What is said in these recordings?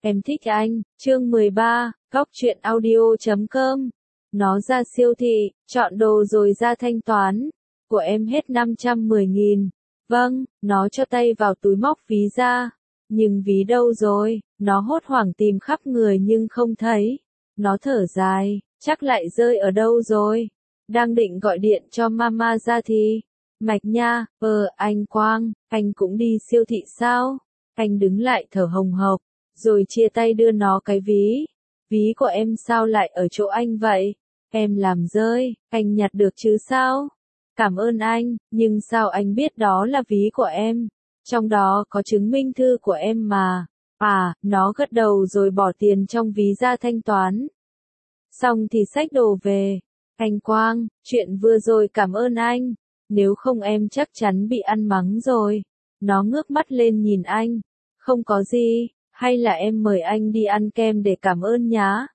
Em thích anh, chương 13, góc truyện audio.com. Nó ra siêu thị, chọn đồ rồi ra thanh toán. Của em hết 510.000. Vâng, nó cho tay vào túi móc ví ra. Nhưng ví đâu rồi, nó hốt hoảng tìm khắp người nhưng không thấy. Nó thở dài, chắc lại rơi ở đâu rồi. Đang định gọi điện cho mama ra thì. Mạch nha, anh Quang, anh cũng đi siêu thị sao? Anh đứng lại thở hồng hộc, rồi chia tay đưa nó cái ví. Ví của em sao lại ở chỗ anh vậy? Em làm rơi, anh nhặt được chứ sao? Cảm ơn anh, nhưng sao anh biết đó là ví của em? Trong đó có chứng minh thư của em mà. Nó gật đầu rồi bỏ tiền trong ví ra thanh toán. Xong thì xách đồ về. Anh Quang, chuyện vừa rồi cảm ơn anh. Nếu không em chắc chắn bị ăn mắng rồi. Nó ngước mắt lên nhìn anh. Không có gì, hay là em mời anh đi ăn kem để cảm ơn nhá.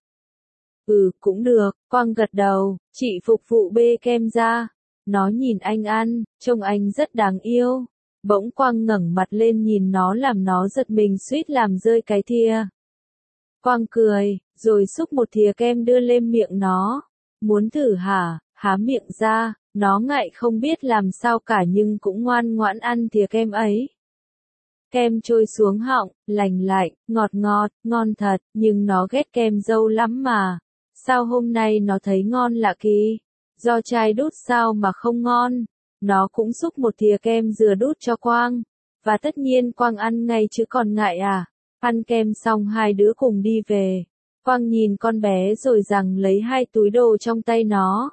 Cũng được, Quang gật đầu, chị phục vụ bê kem ra. Nó nhìn anh ăn, trông anh rất đáng yêu. Bỗng Quang ngẩng mặt lên nhìn nó làm nó giật mình suýt làm rơi cái thìa. Quang cười, rồi xúc một thìa kem đưa lên miệng nó. Muốn thử hả? Há miệng ra, nó ngại không biết làm sao cả nhưng cũng ngoan ngoãn ăn thìa kem ấy. Kem trôi xuống họng, lành lạnh, ngọt ngọt, ngon thật, nhưng nó ghét kem dâu lắm mà. Sao hôm nay nó thấy ngon lạ kỳ? Do chai đút sao mà không ngon? Nó cũng xúc một thìa kem dừa đút cho Quang. Và tất nhiên Quang ăn ngay chứ còn ngại à? Ăn kem xong hai đứa cùng đi về. Quang nhìn con bé rồi rằng lấy hai túi đồ trong tay nó.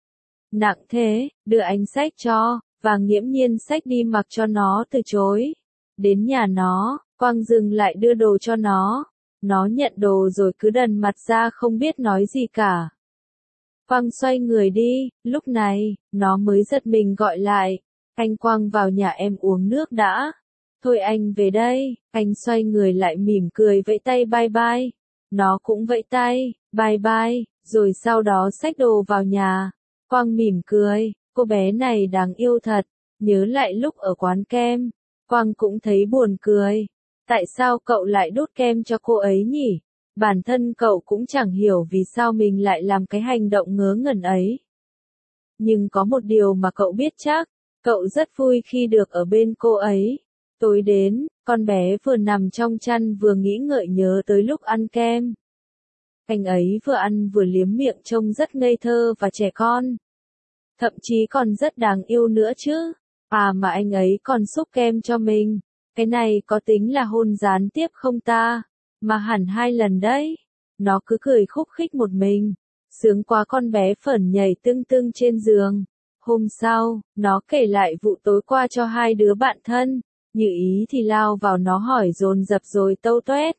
Nặng thế, đưa anh xách cho, và nghiễm nhiên xách đi mặc cho nó từ chối. Đến nhà nó, Quang dừng lại đưa đồ cho nó. Nó nhận đồ rồi cứ đần mặt ra không biết nói gì cả. Quang xoay người đi, lúc này, nó mới giật mình gọi lại. Anh Quang vào nhà em uống nước đã. Thôi anh về đây, anh xoay người lại mỉm cười vẫy tay bye bye. Nó cũng vẫy tay, bye bye, rồi sau đó xách đồ vào nhà. Quang mỉm cười, cô bé này đáng yêu thật. Nhớ lại lúc ở quán kem, Quang cũng thấy buồn cười. Tại sao cậu lại đút kem cho cô ấy nhỉ? Bản thân cậu cũng chẳng hiểu vì sao mình lại làm cái hành động ngớ ngẩn ấy. Nhưng có một điều mà cậu biết chắc, cậu rất vui khi được ở bên cô ấy. Tối đến, con bé vừa nằm trong chăn vừa nghĩ ngợi nhớ tới lúc ăn kem. Anh ấy vừa ăn vừa liếm miệng trông rất ngây thơ và trẻ con. Thậm chí còn rất đáng yêu nữa chứ. Mà anh ấy còn xúc kem cho mình. Cái này có tính là hôn gián tiếp không ta? Mà hẳn 2 lần đấy. Nó cứ cười khúc khích một mình. Sướng quá con bé phởn nhảy tưng tưng trên giường. Hôm sau, nó kể lại vụ tối qua cho hai đứa bạn thân. Như ý thì lao vào nó hỏi dồn dập rồi tâu toét.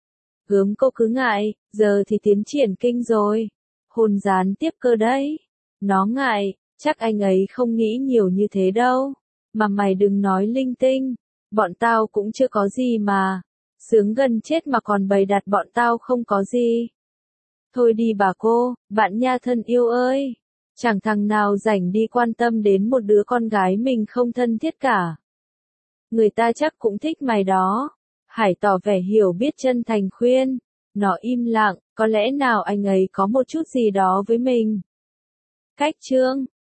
Gớm cô cứ ngại, giờ thì tiến triển kinh rồi. Hôn gián tiếp cơ đấy. Nó ngại, chắc anh ấy không nghĩ nhiều như thế đâu. Mà mày đừng nói linh tinh. Bọn tao cũng chưa có gì mà. Sướng gần chết mà còn bày đặt bọn tao không có gì. Thôi đi bà cô, bạn nha thân yêu ơi. Chẳng thằng nào rảnh đi quan tâm đến một đứa con gái mình không thân thiết cả. Người ta chắc cũng thích mày đó. Hải tỏ vẻ hiểu biết chân thành khuyên. Nó im lặng, có lẽ nào anh ấy có một chút gì đó với mình. Cách chương